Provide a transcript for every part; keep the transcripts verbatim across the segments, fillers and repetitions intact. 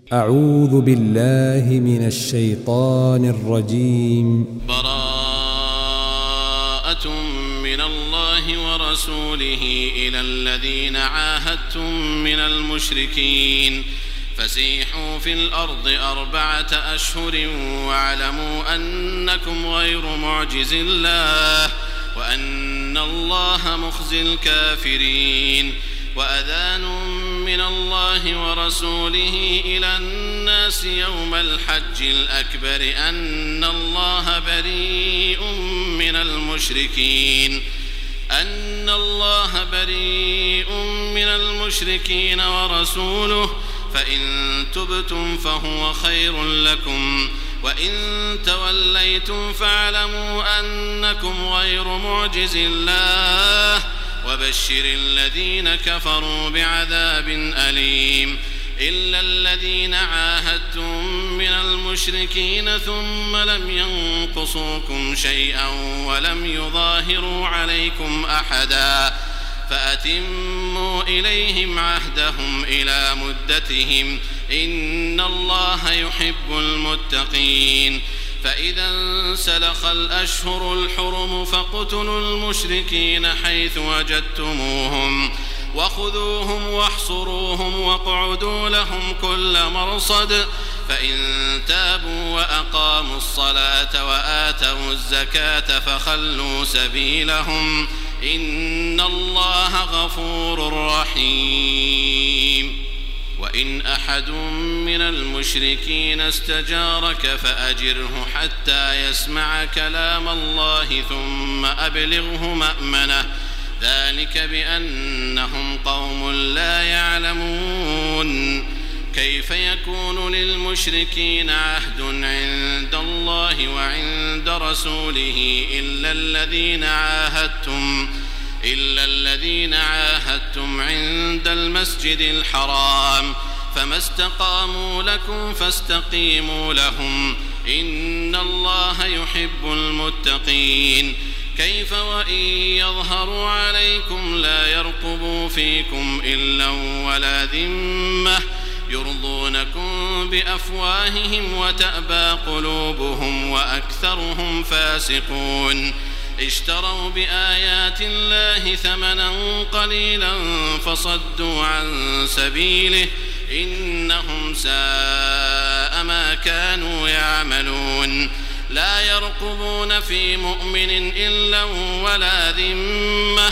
أعوذ بالله من الشيطان الرجيم. براءة من الله ورسوله إلى الذين عاهدتم من المشركين فسيحوا في الأرض أربعة أشهر واعلموا أنكم غير معجز الله وأن الله مخزي الكافرين. وأذان من الله ورسوله إلى الناس يوم الحج الأكبر أن الله بريء من المشركين أن الله بريء من المشركين ورسوله فإن تبتم فهو خير لكم وإن توليتم فاعلموا أنكم غير معجز الله وبشر الذين كفروا بعذاب أليم. إلا الذين عاهدتم من المشركين ثم لم ينقصوكم شيئا ولم يظاهروا عليكم أحدا فأتموا إليهم عهدهم إلى مدتهم إن الله يحب المتقين. فإذا انسلخ الأشهر الحرم فاقتلوا المشركين حيث وجدتموهم وخذوهم واحصروهم واقعدوا لهم كل مرصد فإن تابوا وأقاموا الصلاة وآتوا الزكاة فخلوا سبيلهم إن الله غفور رحيم. وإن أحد من المشركين استجارك فأجره حتى يسمع كلام الله ثم أبلغه مأمنه ذلك بأنهم قوم لا يعلمون. كيف يكون للمشركين عهد عند الله وعند رسوله إلا الذين عاهدتم إلا الذين عاهدتم عند المسجد الحرام فما استقاموا لكم فاستقيموا لهم إن الله يحب المتقين. كيف وإن يظهروا عليكم لا يرقبوا فيكم إلا ولا ذمة يرضونكم بأفواههم وتأبى قلوبهم وأكثرهم فاسقون. اشتروا بآيات الله ثمنا قليلا فصدوا عن سبيله إنهم ساء ما كانوا يعملون. لا يرقبون في مؤمن إلا ولا ذمة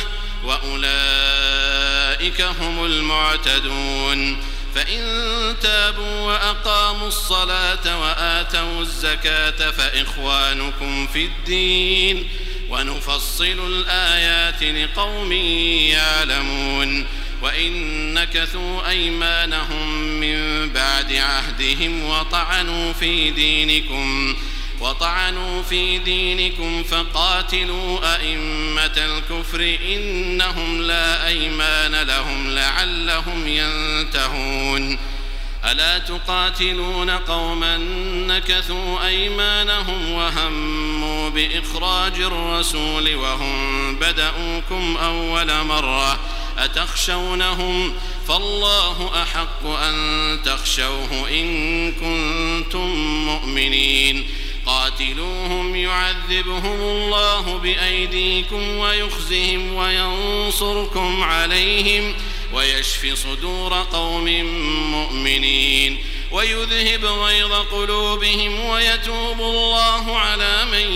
وأولئك هم المعتدون. فإن تابوا وأقاموا الصلاة وآتوا الزكاة فإخوانكم في الدين ونفصل الآيات لقوم يعلمون. وإن نكثوا أيمانهم من بعد عهدهم وطعنوا في دينكم وطعنوا في دينكم فقاتلوا أئمة الكفر إنهم لا أيمان لهم لعلهم ينتهون. ألا تقاتلون قوما نكثوا أيمانهم وهموا بإخراج الرسول وهم بدأوكم أول مرة أتخشونهم فالله أحق أن تخشوه إن كنتم مؤمنين. قاتلوهم يعذبهم الله بأيديكم ويخزهم وينصركم عليهم ويشف صدور قوم مؤمنين ويذهب غيظ قلوبهم ويتوب الله على من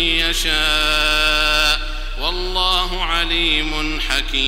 يشاء والله عليم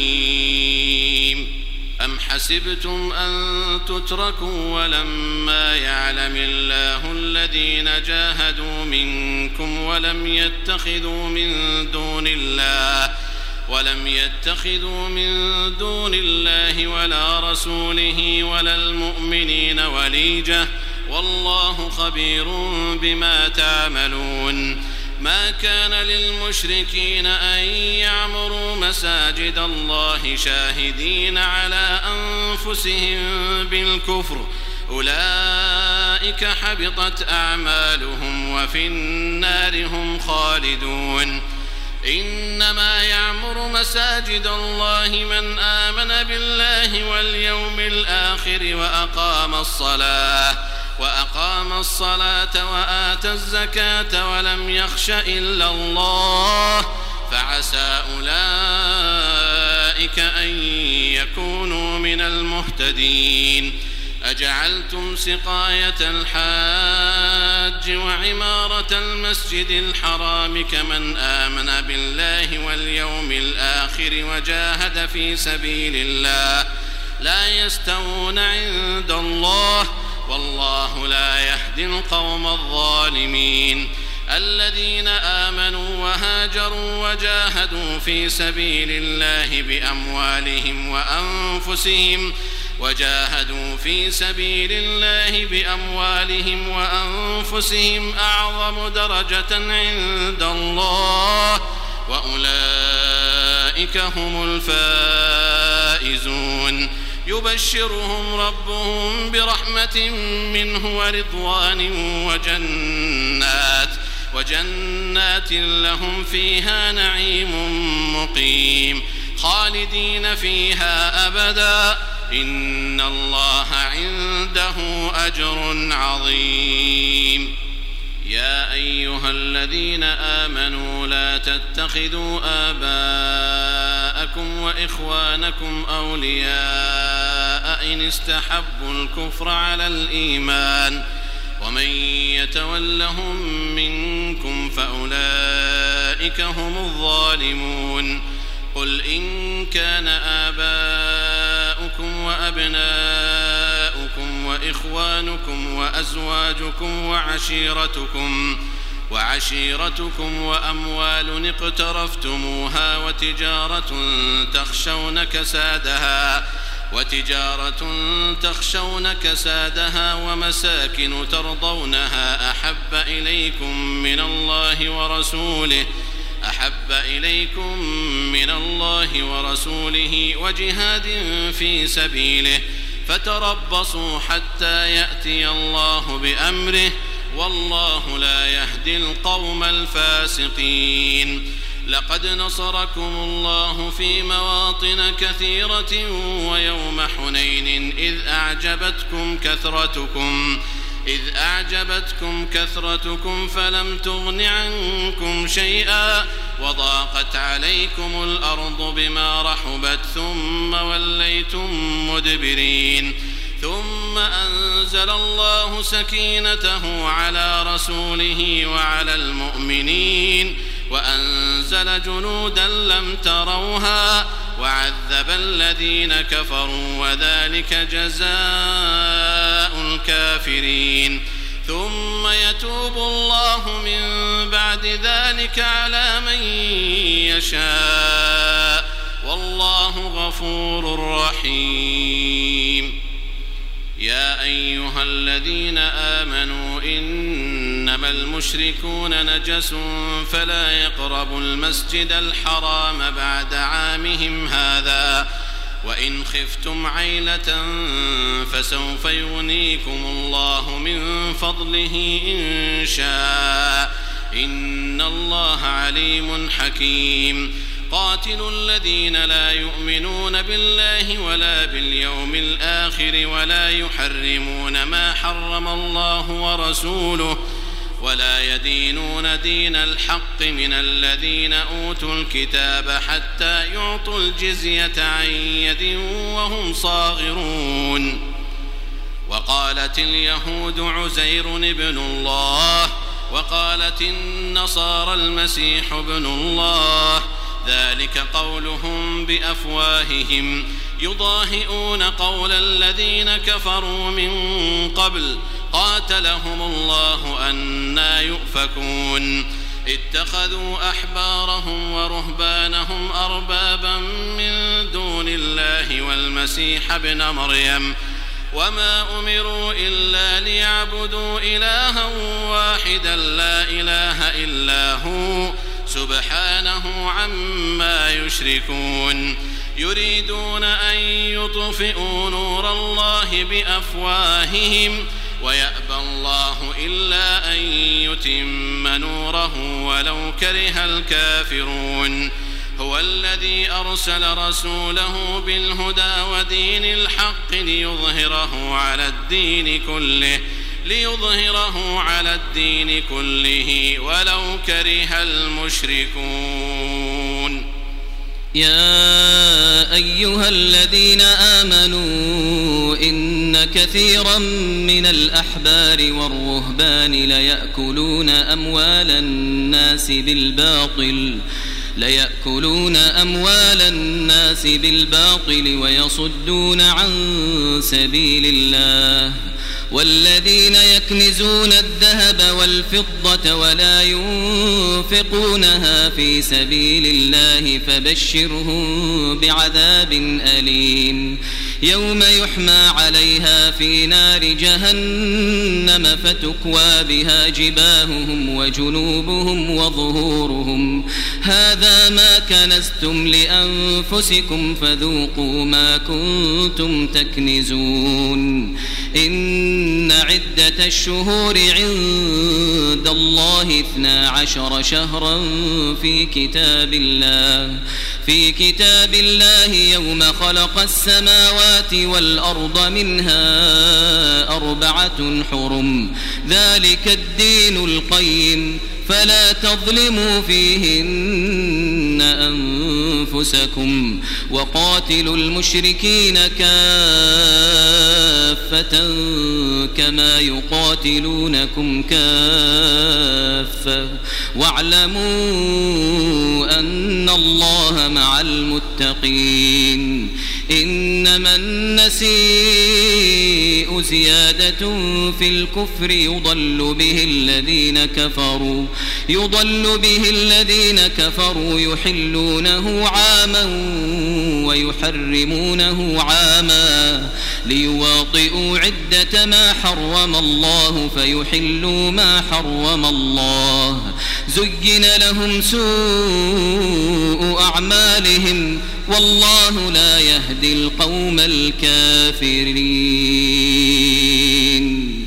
حكيم. أم حسبتم أن تتركوا ولما يعلم الله الذين جاهدوا منكم ولم يتخذوا من دون الله ولم يتخذوا من دون الله ولا رسوله ولا المؤمنين وليجة والله خبير بما تعملون. ما كان للمشركين أن يعمروا مساجد الله شاهدين على أنفسهم بالكفر أولئك حبطت أعمالهم وفي النار هم خالدون. إنما يعمر مساجد الله من آمن بالله واليوم الآخر وأقام الصلاة وأقام الصلاة وآتى الزكاة ولم يخش إلا الله فعسى أولئك أن يكونوا من المهتدين. أجعلتم سقاية الحاج وعمارة المسجد الحرام كمن آمن بالله واليوم الآخر وجاهد في سبيل الله لا يستوون عند الله والله لا يهدي القوم الظالمين. الذين آمنوا وهاجروا وجاهدوا في سبيل الله بأموالهم وأنفسهم وجاهدوا في سبيل الله بأموالهم وأنفسهم أعظم درجة عند الله وأولئك هم الفائزون. يبشرهم ربهم برحمة منه ورضوان وجنات وجنات لهم فيها نعيم مقيم خالدين فيها أبدا إن الله عنده أجر عظيم. يا أيها الذين آمنوا لا تتخذوا آباءكم وإخوانكم أولياء إن استحبوا الكفر على الإيمان ومن يتولهم منكم فأولئك هم الظالمون. قل إن كان آباؤكم وأبناؤكم وإخوانكم وأزواجكم وعشيرتكم وعشيرتكم وأموال اقترفتموها وتجارة تخشون كسادها وتجارة تخشون كسادها ومساكن ترضونها أحب إليكم من الله ورسوله أحب إليكم من الله ورسوله وجهاد في سبيله فتربصوا حتى يأتي الله بأمره والله لا يهدي القوم الفاسقين. لقد نصركم الله في مواطن كثيرة ويوم حنين إذ أعجبتكم كثرتكم إذ أعجبتكم كثرتكم فلم تغن عنكم شيئا وضاقت عليكم الأرض بما رحبت ثم وليتم مدبرين ثم أنزل الله سكينته على رسوله وعلى المؤمنين وأنزل جنودا لم تروها وعذب الذين كفروا وذلك جزاء الكافرين. ثم يتوب الله من بعد ذلك على من يشاء والله غفور رحيم. يا أيها الذين آمنوا إنما المشركون نجس فلا يقربوا المسجد الحرام بعد عامهم هذا وإن خفتم عيلة فسوف يغنيكم الله من فضله إن شاء إن الله عليم حكيم. قاتلوا الذين لا يؤمنون بالله ولا باليوم الآخر ولا يحرمون ما حرم الله ورسوله ولا يدينون دين الحق من الذين أوتوا الكتاب حتى يعطوا الجزية عن يد وهم صاغرون. وقالت اليهود عزير ابن الله وقالت النصارى المسيح ابن الله ذلك قولهم بأفواههم يضاهئون قول الذين كفروا من قبل قاتلهم الله أنى يؤفكون. اتخذوا أحبارهم ورهبانهم أربابا من دون الله والمسيح ابن مريم وما أمروا إلا ليعبدوا إلها واحدا لا إله إلا هو سبحانه عما يشركون. يريدون أن يطفئوا نور الله بأفواههم ويأبى الله إلا أن يتم نوره ولو كره الكافرون هو الذي أرسل رسوله بالهدى ودين الحق ليظهره على الدين كله ليظهره على الدين كله ولو كره المشركون. يا أيها الذين آمنوا إن كثيرا من الأحبار والرهبان ليأكلون أموال الناس بالباطل ليأكلون أموال الناس بالباطل ويصدون عن سبيل الله والذين يكنزون الذهب والفضة ولا ينفقونها في سبيل الله فبشرهم بعذاب أليم يوم يحمى عليها في نار جهنم فتكوى بها جباههم وجنوبهم وظهورهم هذا ما كنزتم لأنفسكم فذوقوا ما كنتم تكنزون. إن عدة الشهور عند الله اثنا عشر شهرا في كتاب الله في كتاب الله يوم خلق السماوات والأرض منها أربعة حرم ذلك الدين القيم فلا تظلموا فيهن أنفسكم وقاتلوا المشركين كافة كما يقاتلونكم كافة واعلموا أن الله مع المتقين. إنما النسيء زيادة في الكفر يضل به الذين كفروا يضل به الذين كفروا يحلونه عاما ويحرمونه عاما ليواطئوا عدة ما حرم الله فيحلوا ما حرم الله زين لهم سوء أعمالهم والله لا يهدي القوم الكافرين.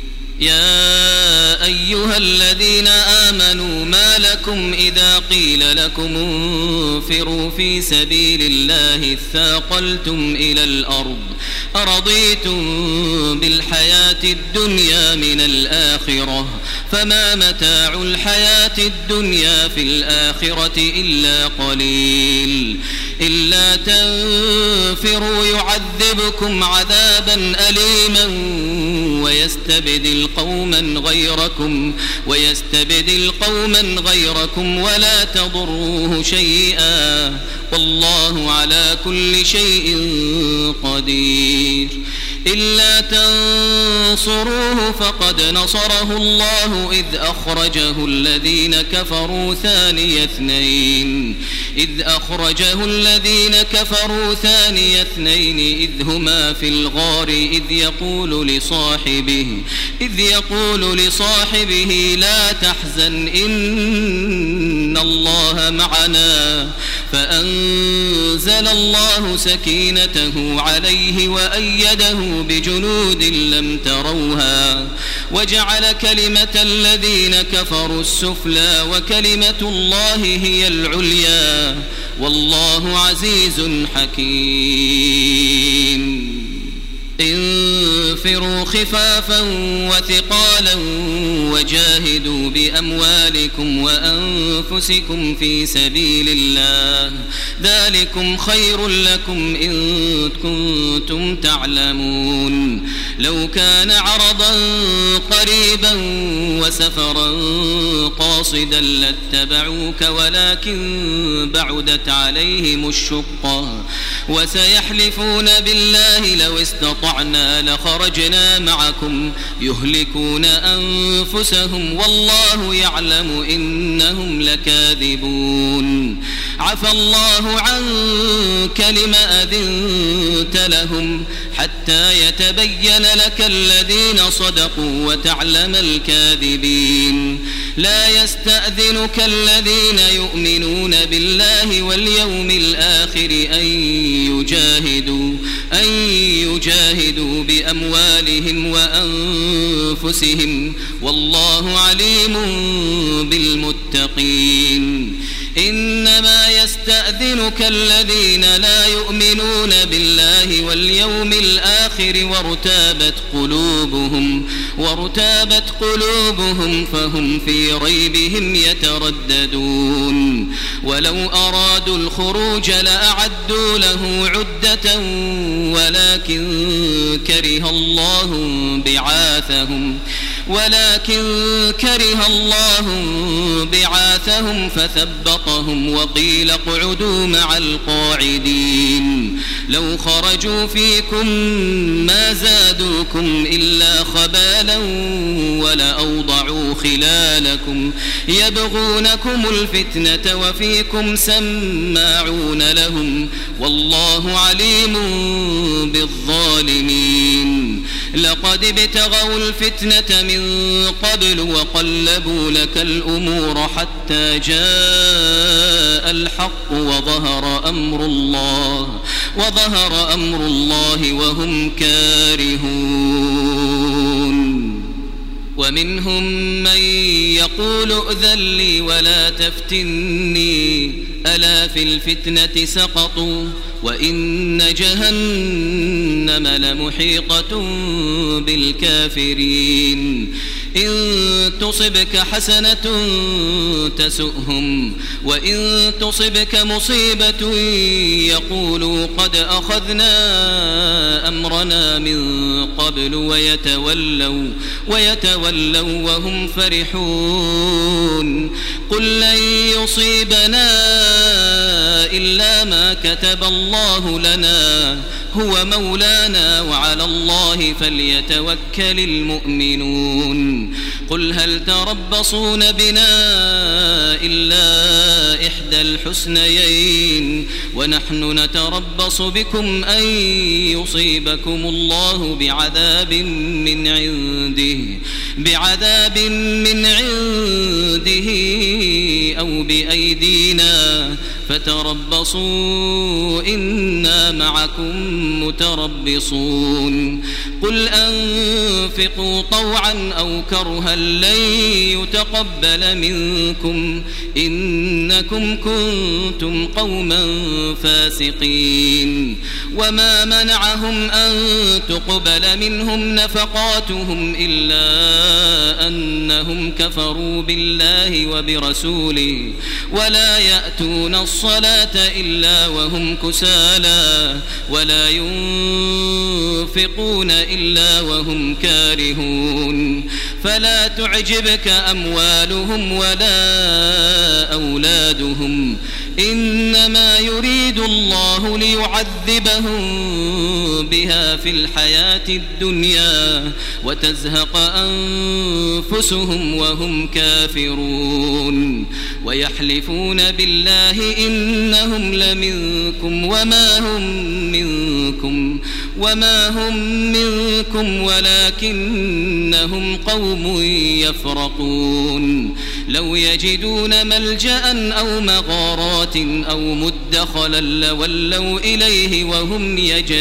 يا أيها الذين آمنوا ما لكم إذا قيل لكم انفروا في سبيل الله اثاقلتم إلى الأرض أرضيتم بالحياة الدنيا من الآخرة فما متاع الحياة الدنيا في الآخرة إلا قليل إلا تنفروا يعذبكم عذابا أليما ويستبدل قوما غيركم ويستبدل قوما غيركم ولا تضروه شيئا والله على كل شيء قدير. إلا تنصروه فقد نصره الله إذ أخرجه الذين كفروا ثاني اثنين إذ أخرجه الذين كفروا ثاني اثنين إذ هما في الغار إذ يقول لصاحبه إذ يقول لصاحبه لا تحزن إن الله معنا فأنزل الله سكينته عليه وأيده بجنود لم تروها وجعل كلمة الذين كفروا السفلى وكلمة الله هي العليا والله عزيز حكيم. انفروا خفافا وثقالا وجاهدوا بأموالكم وأنفسكم في سبيل الله ذلكم خير لكم إن كنتم تعلمون. لو كان عرضا قريبا وسفرا قاصدا لاتبعوك ولكن بعدت عليهم الشقة وسيحلفون بالله لو استطعنا لخرجنا معكم يهلكون أنفسهم والله يعلم إنهم لكاذبون. عفى الله عنك لما أذنت لهم حتى يتبين لك الذين صدقوا وتعلم الكاذبين. لا يستأذنك الذين يؤمنون بالله واليوم الآخر أن يجاهدوا أن يجاهدوا بأموالهم وأنفسهم والله عليم بالمتقين. إنما يستأذنك الذين لا يؤمنون بالله واليوم الآخر وارتابت قلوبهم وارتابت قلوبهم فهم في ريبهم يترددون. ولو أرادوا الخروج لأعدوا له عدة ولكن كره الله بعاثهم ولكن كره الله بعاثهم فثبطهم وقيل اقعدوا مع القاعدين. لو خرجوا فيكم ما زادوكم إلا خبالا ولأوضعوا خلالكم يبغونكم الفتنة وفيكم سماعون لهم والله عليم بالظالمين. لقد ابتغوا الفتنة من قبل وقلبوا لك الأمور حتى جاء الحق وظهر أمر الله وظهر أمر الله وهم كارهون. ومنهم من يقول ائذن لي ولا تفتني ألا في الفتنة سقطوا وإن جهنم لمحيطة بالكافرين. إن تصبك حسنة تسؤهم وإن تصبك مصيبة يقولوا قد أخذنا أمرنا من قبل ويتولوا ويتولوا وهم فرحون. قل لن يصيبنا إلا ما كتب الله لنا هو مولانا وعلى الله فليتوكل المؤمنون. قل هل تربصون بنا إلا إحدى الحسنيين ونحن نتربص بكم أن يصيبكم الله بعذاب من عنده بعذاب من عنده أو بأيدينا فتربصوا إنا معكم متربصون. قل أنفقوا طوعا أو كرها لن يتقبل منكم إنكم كنتم قوما فاسقين. وما منعهم أن تقبل منهم نفقاتهم إلا أنهم كفروا بالله وبرسوله ولا يأتون الصلاة إلا وهم كسالى ولا ينفقون إلا وهم كارهون. فلا تعجبك أموالهم ولا أولادهم إنما يريد الله ليعذبهم بها في الحياة الدنيا وتزهق أنفسهم وهم كافرون. ويحلفون بالله إنهم لمنكم وما هم منكم وما هم منكم ولكنهم قوم يفرقون. لو يجدون ملجأ أو مغارات أو مدخلا لولوا إليه وهم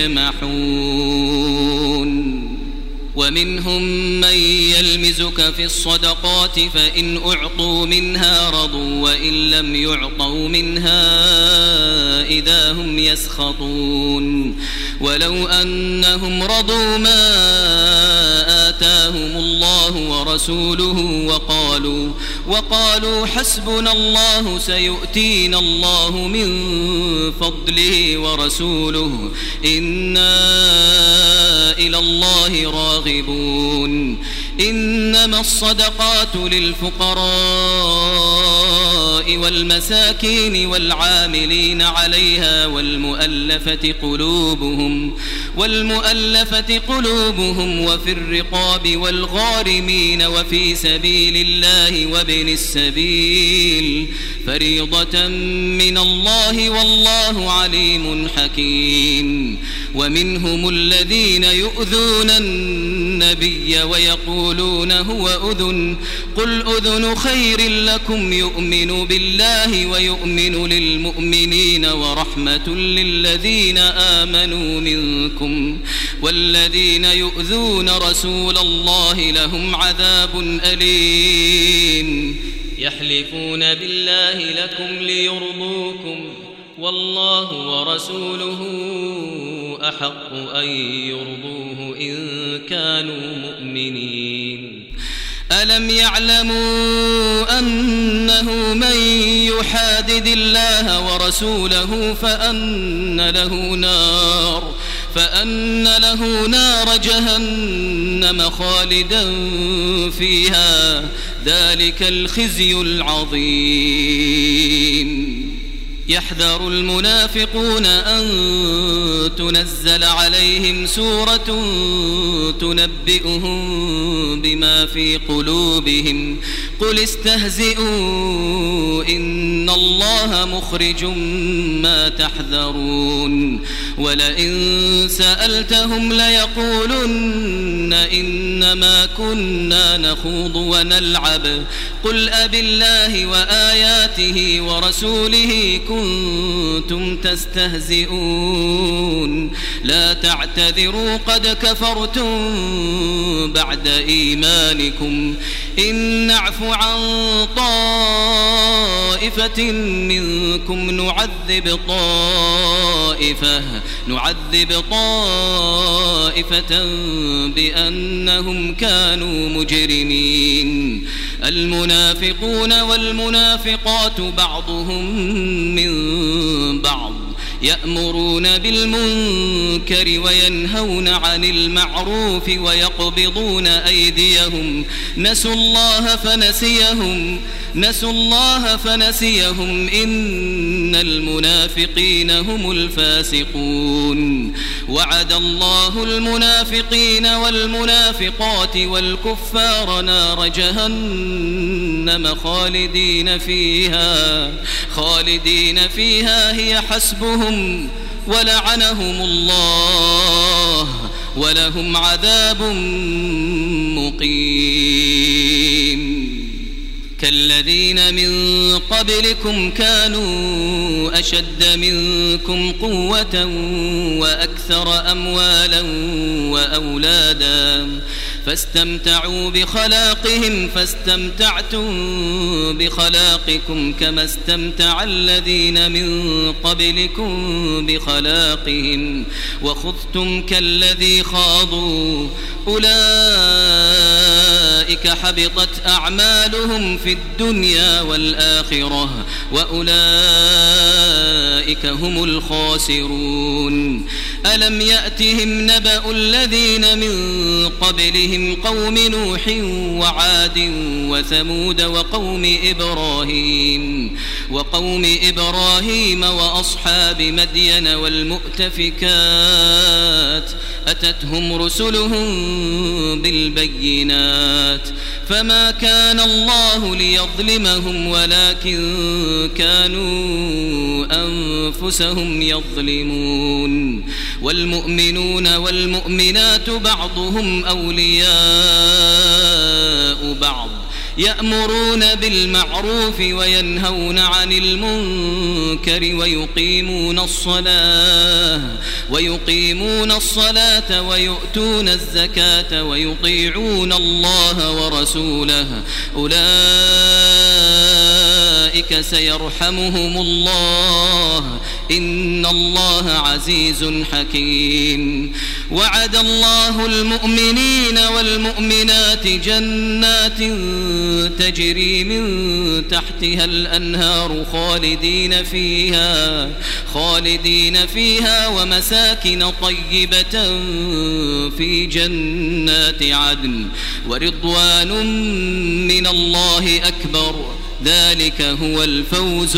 يجمحون. ومنهم من يلمزك في الصدقات فإن أعطوا منها رضوا وإن لم يعطوا منها إذا هم يسخطون. ولو أنهم رضوا ما آتاهم الله ورسوله وقالوا وقالوا حسبنا الله سيؤتينا الله من فضله ورسوله إنا إلى الله راغبون. إنما الصدقات للفقراء والمساكين والعاملين عليها والمؤلفة قلوبهم والمؤلفة قلوبهم وفي الرقاب والغارمين وفي سبيل الله وابن السبيل فريضة من الله والله عليم حكيم. ومنهم الذين يؤذون النبي ويقولون هو أذن قل أذن خير لكم يؤمن بالله ويؤمن للمؤمنين ورحمة للذين آمنوا منكم منكم والذين يؤذون رسول الله لهم عذاب أليم يحلفون بالله لكم ليرضوكم والله ورسوله أحق أن يرضوه إن كانوا مؤمنين ألم يعلموا أنه من يحادد الله ورسوله فأن له نار فأن له نار جهنم خالدا فيها ذلك الخزي العظيم يحذر المنافقون أن تنزل عليهم سورة تنبئهم بما في قلوبهم قل استهزئوا إن الله مخرج ما تحذرون ولئن سألتهم ليقولن إنما كنا نخوض ونلعب قل أبالله وآياته ورسوله كنتم تستهزئون لا تعتذروا قد كفرتم بعد إيمانكم إن نعف عن طائفة منكم نعذب طائفة نعذب طائفة بأنهم كانوا مجرمين المنافقون والمنافقات بعضهم من بعض يأمرون بالمنكر وينهون عن المعروف ويقبضون أيديهم نسوا الله فنسيهم نسوا الله فنسيهم إن المنافقين هم الفاسقون وعد الله المنافقين والمنافقات والكفار نار جهنم خالدين فيها خالدين فيها هي حسبهم ولعنهم الله ولهم عذاب مقيم كالذين من قبلكم كانوا أشد منكم قوة وأكثر أموالا وأولادا فاستمتعوا بخلاقهم فاستمتعتم بخلاقكم كما استمتع الذين من قبلكم بخلاقهم وخذتم كالذي خاضوا أولئك حبطت أعمالهم في الدنيا والآخرة وأولئك هم الخاسرون ألم يأتهم نبأ الذين من قبلهم قوم نوح وعاد وثمود وقوم إبراهيم وقوم إبراهيم وأصحاب مدين والمؤتفكات أتتهم رسلهم بالبينات فما كان الله ليظلمهم ولكن كانوا أنفسهم يظلمون والمؤمنون والمؤمنات بعضهم أولياء بعض يأمرون بالمعروف وينهون عن المنكر ويقيمون الصلاة ويقيمون الصلاة ويؤتون الزكاة ويطيعون الله ورسوله أولئك سيرحمهم الله إن الله عزيز حكيم وعد الله المؤمنين والمؤمنات جنات تجري من تحتها الأنهار خالدين فيها خالدين فيها ومساكن طيبة في جنات عدن ورضوان من الله أكبر ذلك هو الفوز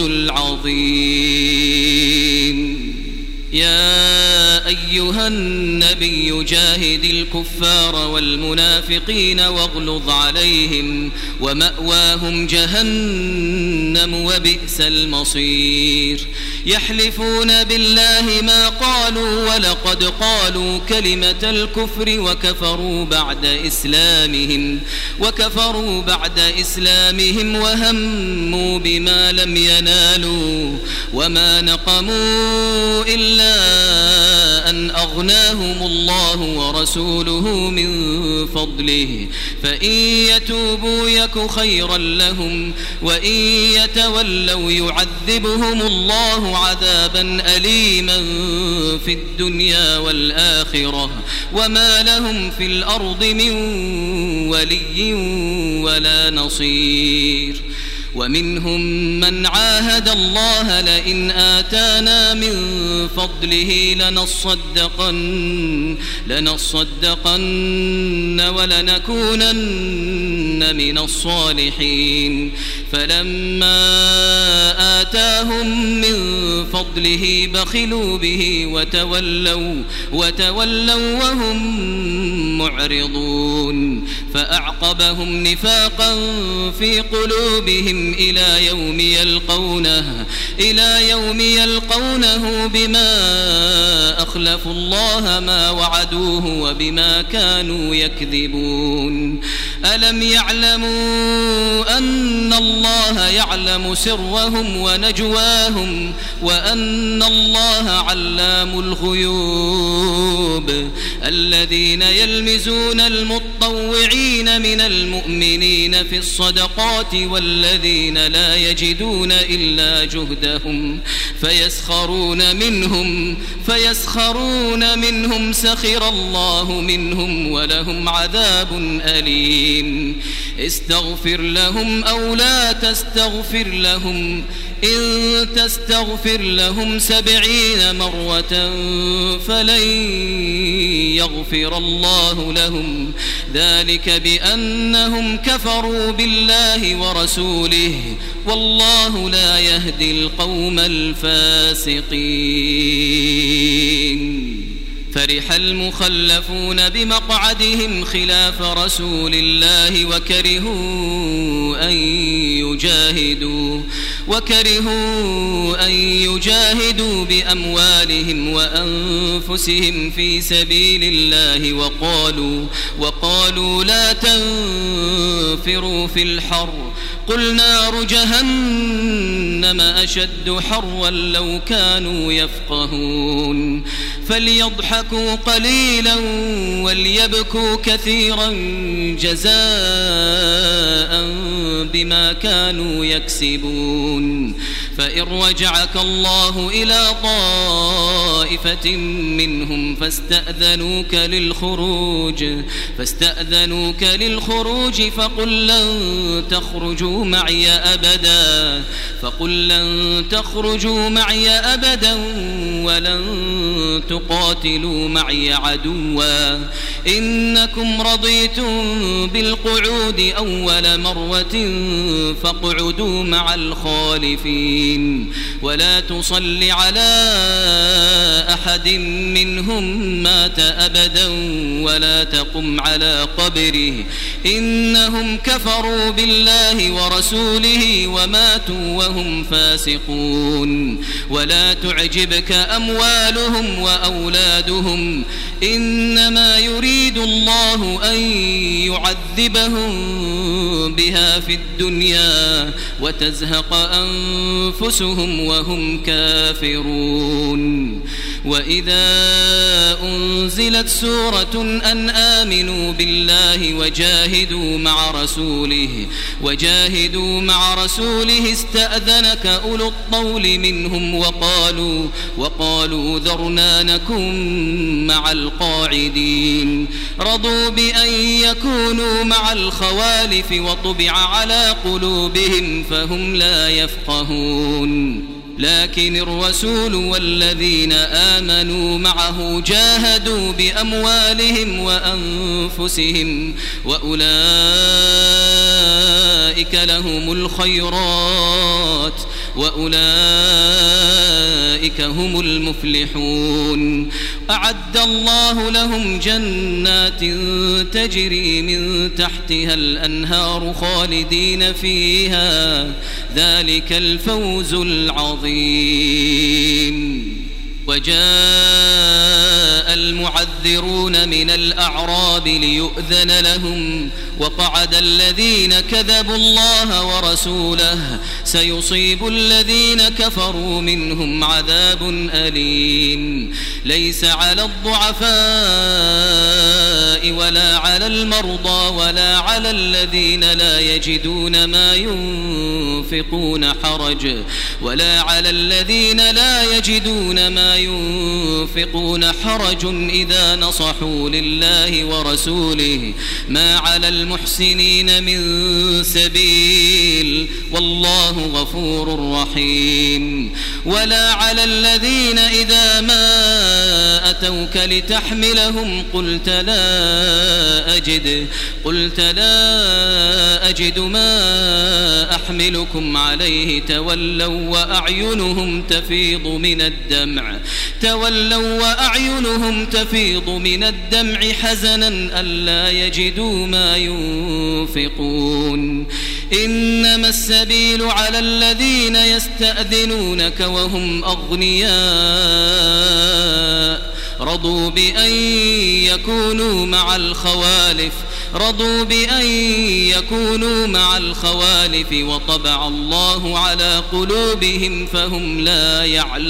العظيم يا أيها النبي جاهد الكفار والمنافقين واغلظ عليهم ومأواهم جهنم وبئس المصير يحلفون بالله ما قالوا ولقد قالوا كلمة الكفر وكفروا بعد إسلامهم وكفروا بعد إسلامهم وهموا بما لم ينالوا وما نقموا إلا أن من أغناهم الله ورسوله من فضله فإن يتوبوا يك خيرا لهم وإن يتولوا يعذبهم الله عذابا أليما في الدنيا والآخرة وما لهم في الأرض من ولي ولا نصير. ومنهم من عاهد الله لئن آتانا من فضله لنصدقن لنصدقن ولنكونن من الصالحين فلما آتاهم من فضله بخلوا به وتولوا وتولوا وهم معرضون فأعقبهم نفاقا في قلوبهم إلى يوم يلقونه إلى يوم يلقونه بما أخلفوا الله ما وعدوه وبما كانوا يكذبون. ألم يعلموا أن الله يعلم سرهم ونجواهم وأن الله علام الغيوب. الذين يلمزون المتطوعين من المؤمنين في الصدقات والذين لا يجدون إلا جهدهم فيسخرون منهم فيسخرون منهم سخر الله منهم ولهم عذاب أليم. استغفر لهم أو لا تستغفر لهم إن تستغفر لهم سبعين مرة فلن يغفر الله لهم ذلك بأنهم كفروا بالله ورسوله والله لا يهدي القوم الفاسقين. فرح المخلفون بمقعدهم خلاف رسول الله وكرهوا أن يجاهدوا وكرهوا أن يجاهدوا بأموالهم وأنفسهم في سبيل الله وقالوا وقالوا لا تنفروا في الحر قل نار جهنم أشد حرا لو كانوا يفقهون. فليضحكوا قليلا وليبكوا كثيرا جزاء بما كانوا يكسبون. فإن رجعك الله إلى طائفة منهم فاستأذنوك للخروج فاستأذنوك للخروج فقل لن تخرجوا معي أبدا فقل لن تخرجوا معي أبدا ولن تقاتلوا معي عدوا إنكم رضيتم بالقعود أول مرة فاقعدوا مع الخالفين ولا تصل على أحد منهم مات أبدا ولا تقم على قبره إنهم كفروا بالله ورسوله وماتوا وهم فاسقون. ولا تعجبك أموالهم وأولادهم إنما يريد الله أن يعذبهم بها في الدنيا وتزهق أنفسهم وهم كافرون. وإذا أنزلت سورة أن آمنوا بالله وجاهدوا مع رسوله وجاهدوا مع رسوله استأذنك أولو الطول منهم وقالوا وقالوا ذرنا نكن مع القاعدين. رضوا بأن يكونوا مع الخوالف وطبع على قلوبهم فهم لا يفقهون. لكن الرسول والذين آمنوا معه جاهدوا بأموالهم وأنفسهم وأولئك لهم الخيرات وأولئك هم المفلحون. أعد الله لهم جنات تجري من تحتها الأنهار خالدين فيها ذلك الفوز العظيم. وجاء المعذرون من الأعراب ليؤذن لهم وقعد الذين كذبوا الله ورسوله سيصيب الذين كفروا منهم عذاب أليم ليس على الضعفاء ولا على المرضى ولا على الذين لا يجدون ما ينفقون حرج ولا على الذين لا يجدون ما ينفقون حرج إذا نصحوا لله ورسوله ما على المحسنين من سبيل والله غفور رحيم ولا على الذين إذا ما أتوك لتحملهم قلت لا أجد قلت لا أجد ما أحملكم عليه تولوا وأعينهم تفيض من الدمع تولوا وأعينهم تفيض من الدمع حزنا ألا يجدوا ما ينفقون إنما السبيل على الذين يستأذنونك وهم أغنياء رضوا بأن يكونوا مع الخوالف رضوا بأن يكونوا مع الخوالف وطبع الله على قلوبهم فهم لا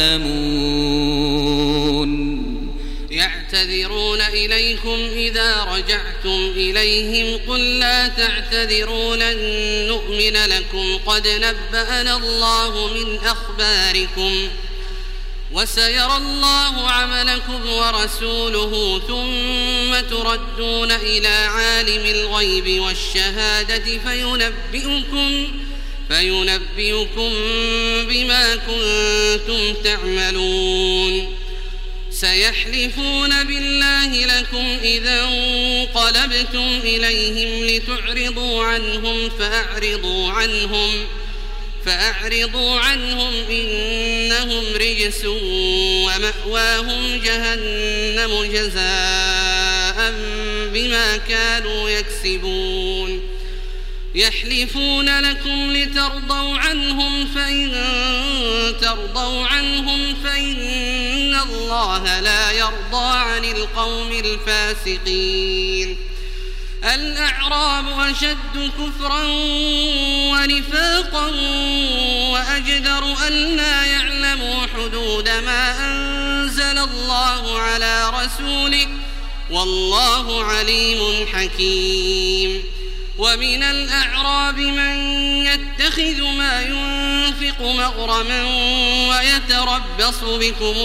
يعلمون يعتذرون إليكم إذا رجعتم إليهم قل لا تعتذروا لن نؤمن لكم قد نبأنا الله من أخباركم وسيرى الله عملكم ورسوله ثم تردون إلى عالم الغيب والشهادة فينبئكم فينبئكم بما كنتم تعملون سيحلفون بالله لكم إذا انقلبتم إليهم لتعرضوا عنهم فأعرضوا عنهم فأعرضوا عنهم إنهم رجس ومأواهم جهنم جزاء بما كانوا يكسبون يحلفون لكم لترضوا عنهم فإن ترضوا عنهم فإن الله لا يرضى عن القوم الفاسقين الأعراب أشد كفرا ونفاقا وأجدر ألا يعلموا حدود ما أنزل الله على رسوله والله عليم حكيم ومن الأعراب من يتخذ ما ينفق مغرما ويتربص بكم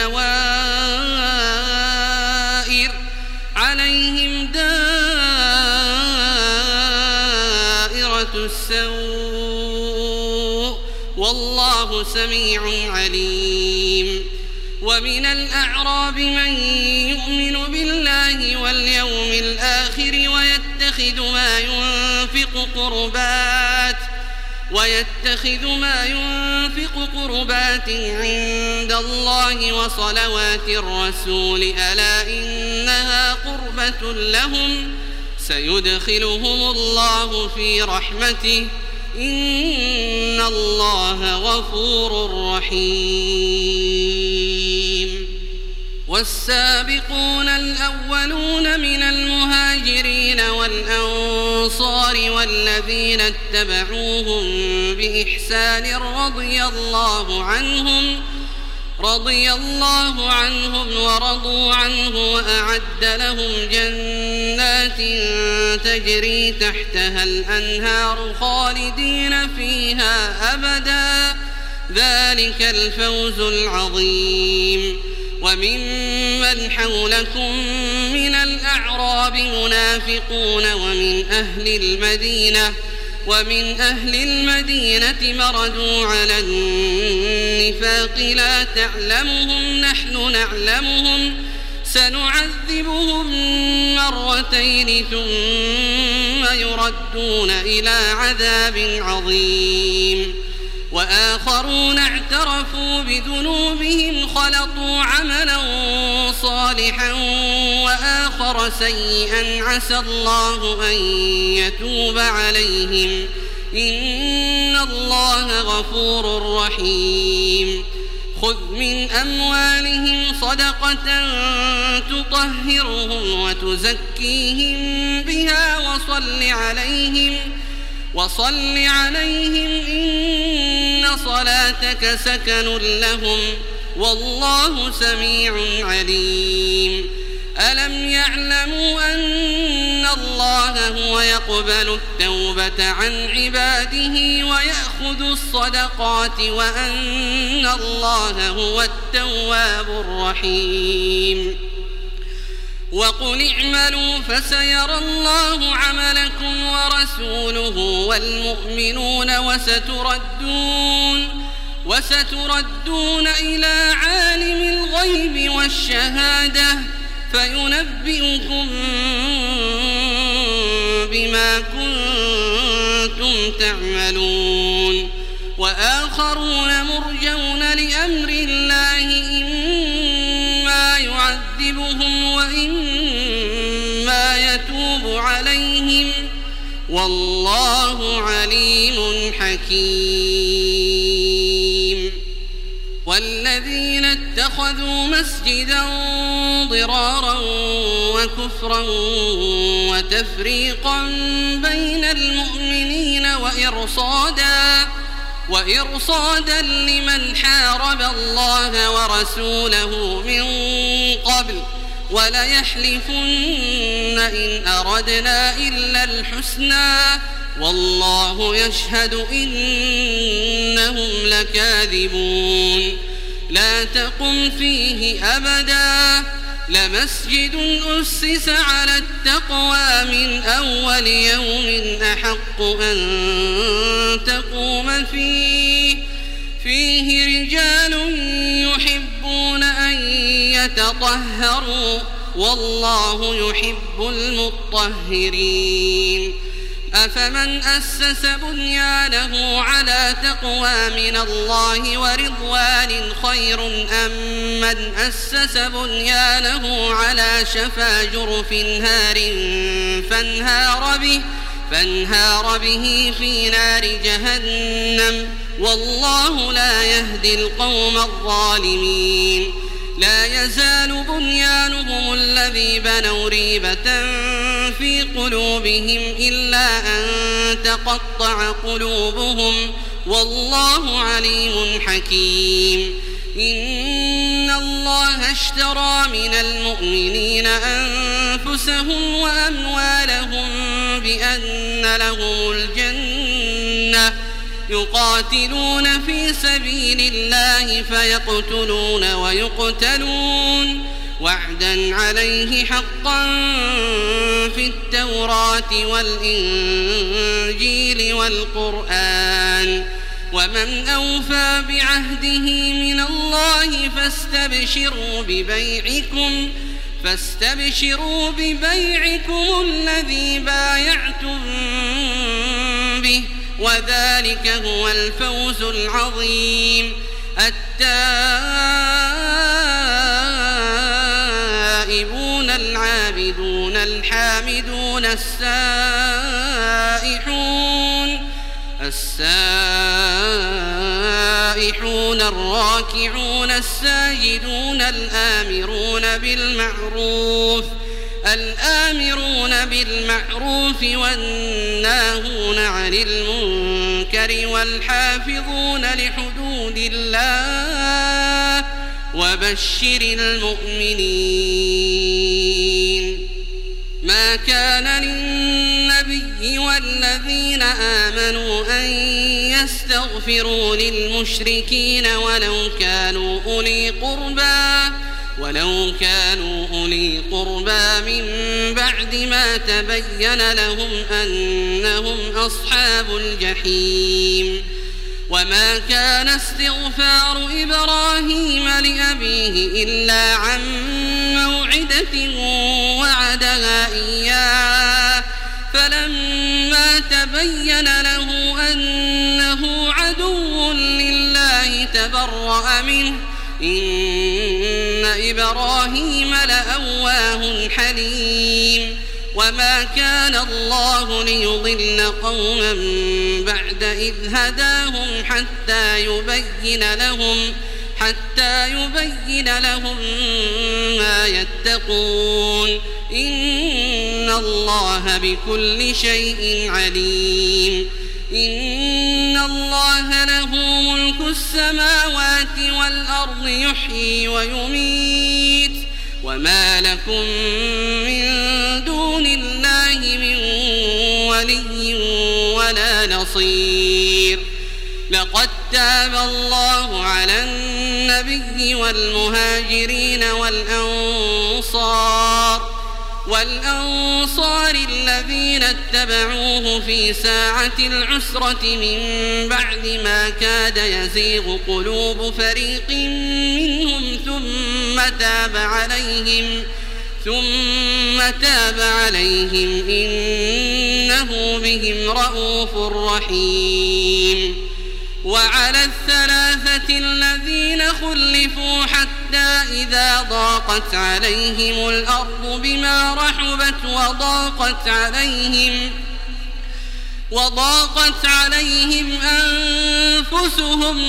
الدوائر عليهم دائرة السوء والله سميع عليم ومن الأعراب من يؤمن بالله واليوم الآخر ويتخذ ما ينفق قربات ويتخذ ما ينفق قربات عند الله وصلوات الرسول ألا إنها قربة لهم سيدخلهم الله في رحمته إن الله غفور رحيم والسابقون الأولون من المهاجرين والأنصار والذين اتبعوهم بإحسان رضي الله عنهم رضي الله عنهم ورضوا عنه وأعد لهم جنات تجري تحتها الأنهار خالدين فيها أبدا ذلك الفوز العظيم وممن حولكم من الأعراب منافقون ومن أهل المدينة ومن أهل المدينة مردوا على النفاق لا تعلمهم نحن نعلمهم سنعذبهم مرتين ثم يردون إلى عذاب عظيم وآخرون اعترفوا بذنوبهم خلطوا عملا صالحا وآخر سيئا عسى الله أن يتوب عليهم إن الله غفور رحيم خذ من أموالهم صدقة تطهرهم وتزكيهم بها وصل عليهم وصل عليهم إن صلاتك سكن لهم والله سميع عليم ألم يعلموا أن الله هو يقبل التوبة عن عباده ويأخذ الصدقات وأن الله هو التواب الرحيم وقل اعملوا فسيرى الله عملكم ورسوله والمؤمنون وستردون وستردون إلى عالم الغيب والشهادة فينبئكم بما كنتم تعملون وآخرون مرجون لأمر الله إما يعذبهم وإما يتوب عليهم والله عليم حكيم والذين اتخذوا مسجدا ضرارا وكفرا وتفريقا بين المؤمنين وإرصادا وإرصادا لمن حارب الله ورسوله من قبل وليحلفن إن أردنا إلا الحسنى والله يشهد إنهم لكاذبون لا تقم فيه أبدا لمسجد أسس على التقوى من أول يوم أحق أن تقوم فيه فيه رجال يحبون أن يتطهروا والله يحب المطهرين أفمن أسس بنيانه على تقوى من الله ورضوان خير أم من أسس بنيانه على شفا جرف هار فانهار به, فانهار به في نار جهنم والله لا يهدي القوم الظالمين لا يزال بنيانهم الذي بنوا ريبة في قلوبهم إلا أن تقطع قلوبهم والله عليم حكيم إن الله اشترى من المؤمنين أنفسهم وأموالهم بأن لهم الجنة يقاتلون في سبيل الله فيقتلون ويقتلون وعدا عليه حقا في التوراة والإنجيل والقرآن ومن أوفى بعهده من الله فاستبشروا ببيعكم فاستبشروا ببيعكم الذي بايعتم به وذلك هو الفوز العظيم التائبون العابدون الحامدون السائحون السائحون الراكعون الساجدون الآمرون بالمعروف الآمرون بالمعروف والناهون عن المنكر والحافظون لحدود الله وبشر المؤمنين ما كان للنبي والذين آمنوا أن يستغفروا للمشركين ولو كانوا أولي قربى ولو كانوا أولي قربى من بعد ما تبين لهم أنهم أصحاب الجحيم وما كان استغفار إبراهيم لأبيه إلا عن موعدة وعدها إياه فلما تبين له أنه عدو لله تبرأ منه إن إبراهيم لأواه حليم وما كان الله ليضل قوما بعد إذ هداهم حتى يبين لهم حتى يبين لهم ما يتقون إن الله بكل شيء عليم إن الله له ملك السماوات والأرض يحيي ويميت وما لكم من دون الله من ولي ولا نصير لقد تاب الله على النبي والمهاجرين والأنصار والأنصار الذين اتبعوه في ساعة العسرة من بعد ما كاد يزيغ قلوب فريق منهم ثم تاب عليهم ثم تاب عليهم إنه بهم رءوف رحيم وعلى الثلاثة الذين خلفوا حتى إذا ضاقت عليهم الأرض بما رحبت وضاقت عليهم وضاقت عليهم أنفسهم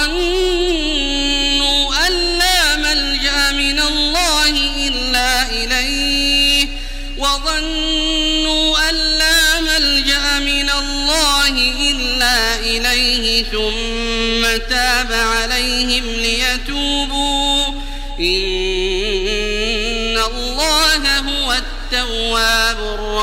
وظنوا أن لا ملجأ من الله إلا إليه وظنوا أن لا ملجأ من الله إلا إليه ثم تاب عليهم ليتوبوا إن الله هو التواب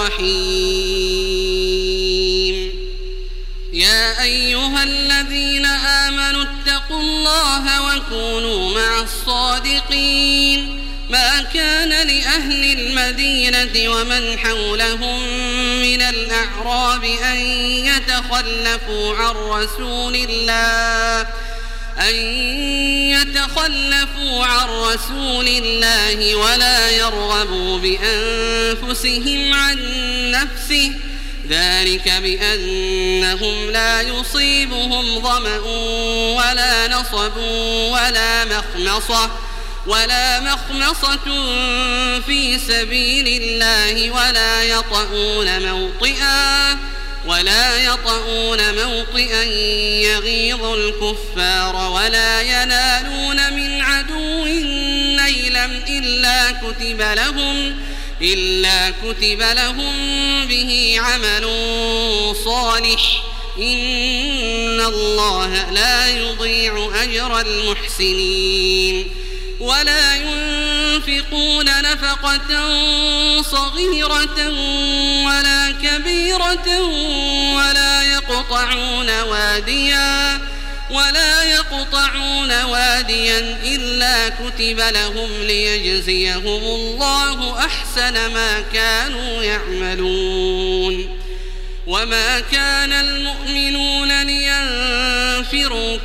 الرحيم يا أيها الذين آمنوا اتقوا الله وكونوا مع الصادقين ما كان لأهل المدينة ومن حولهم من الأعراب أن يتخلفوا عن رسول الله أن يتخلفوا عن رسول الله ولا يرغبوا بأنفسهم عن نفسه ذلك بأنهم لا يصيبهم ظمأ ولا نصب ولا مخمصة ولا مخمصة في سبيل الله ولا يطؤون موطئا ولا يطؤون موطئا يغيظ الكفار ولا ينالون من عدو نيلا إلا كتب لهم إلا كتب لهم به عمل صالح إن الله لا يضيع أجر المحسنين ولا ينفقون نفقة صغيرة ولا كبيرة ولا يقطعون واديا ولا يقطعون واديا إلا كتب لهم ليجزيهم الله أحسن ما كانوا يعملون وما كان المؤمنون لينفروا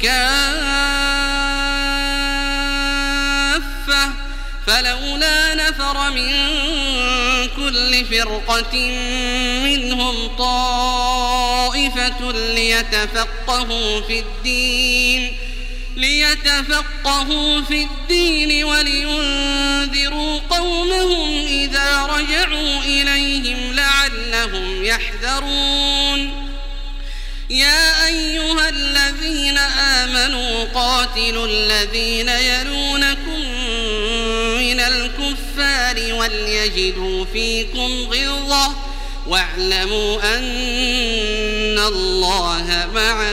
كافة فلولا نفر من كل فرقة منهم طائفة ليتفقهوا في الدين ليتفقهوا في الدين ولينذروا قومهم إذا رجعوا إليهم لعلهم يحذرون يا أيها الذين آمنوا قاتلوا الذين يلونكم من الكفار وليجدوا فيكم غلظة واعلموا أن الله مع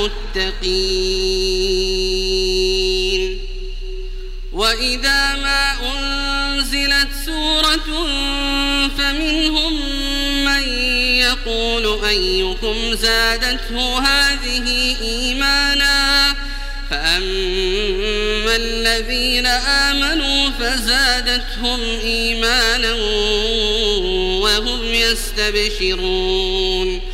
المتقين وإذا ما أنزلت سورة فمنهم من يقول أيكم زادته هذه إيمانا فأما الذين آمنوا فزادتهم إيمانا وهم يستبشرون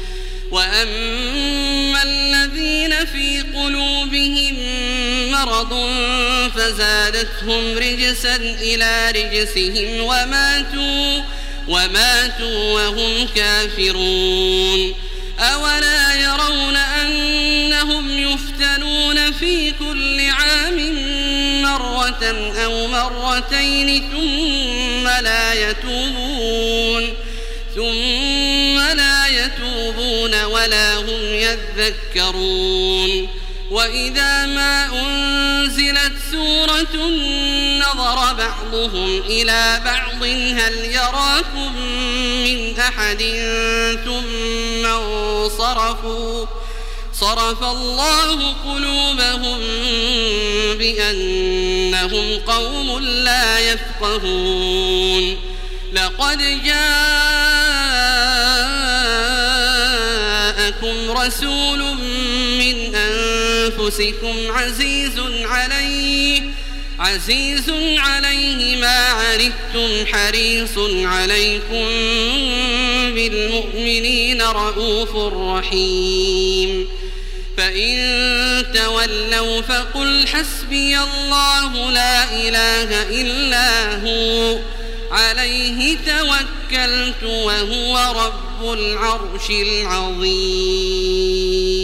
وأما الذين في قلوبهم مرض فزادتهم رجسا إلى رجسهم وماتوا وماتوا وهم كافرون أولا يرون أنهم يفتنون في كل عام مرة أو مرتين ثم لا يتوبون ثم لا يتوبون ولا هم يذكرون وإذا ما أنزل أنزلت سورة نظر بعضهم إلى بعض هل يراكم من أحد ثم انصرفوا صرف الله قلوبهم بأنهم قوم لا يفقهون لقد جاءكم رسول من أنفسكم عزيز عليه عزيز عليه ما عنتم حريص عليكم بالمؤمنين رءوف رحيم فإن تولوا فقل حسبي الله لا إله إلا هو عليه توكلت وهو رب العرش العظيم.